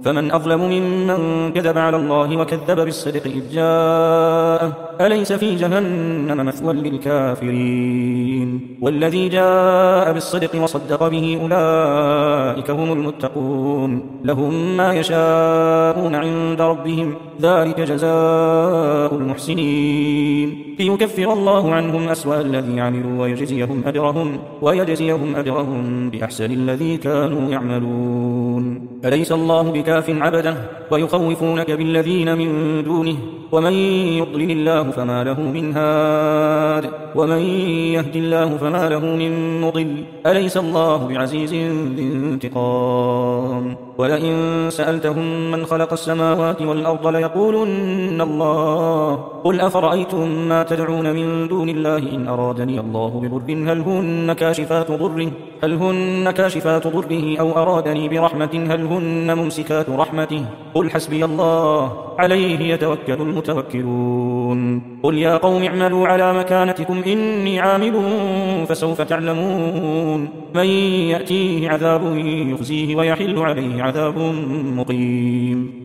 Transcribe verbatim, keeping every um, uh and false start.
فمن أظلم ممن كذب على الله وكذب بالصدق إذ جاءه أليس في جهنم مثوى للكافرين والذي جاء بالصدق وصدق به أولئك هم المتقون لهم ما يشاءون عند ربهم ذلك جزاء المحسنين ليكفر الله عنهم أسوأ الذي عملوا ويجزيهم أجرهم ويجزيهم أجرهم بأحسن الذي كانوا يعملون أليس الله بكاف عبده ويخوفونك بالذين من دونه ومن يضلل الله فما له من هاد ومن يهد الله فما له من مضل أليس الله بعزيز ذي انتقام ولئن سألتهم من خلق السماوات والأرض ليقولن الله قل أفرأيتم ما تدعون من دون الله إن أرادني الله بضر هل هن كاشفات ضره هل هن كاشفات ضره أو أرادني برحمة هل هن ممسكات رحمته قل حسبي الله عليه يتوكل المتوكلون قل يا قوم اعملوا على مكانتكم إني عامل فسوف تعلمون من يأتيه عذاب يخزيه ويحل عليه عذاب مقيم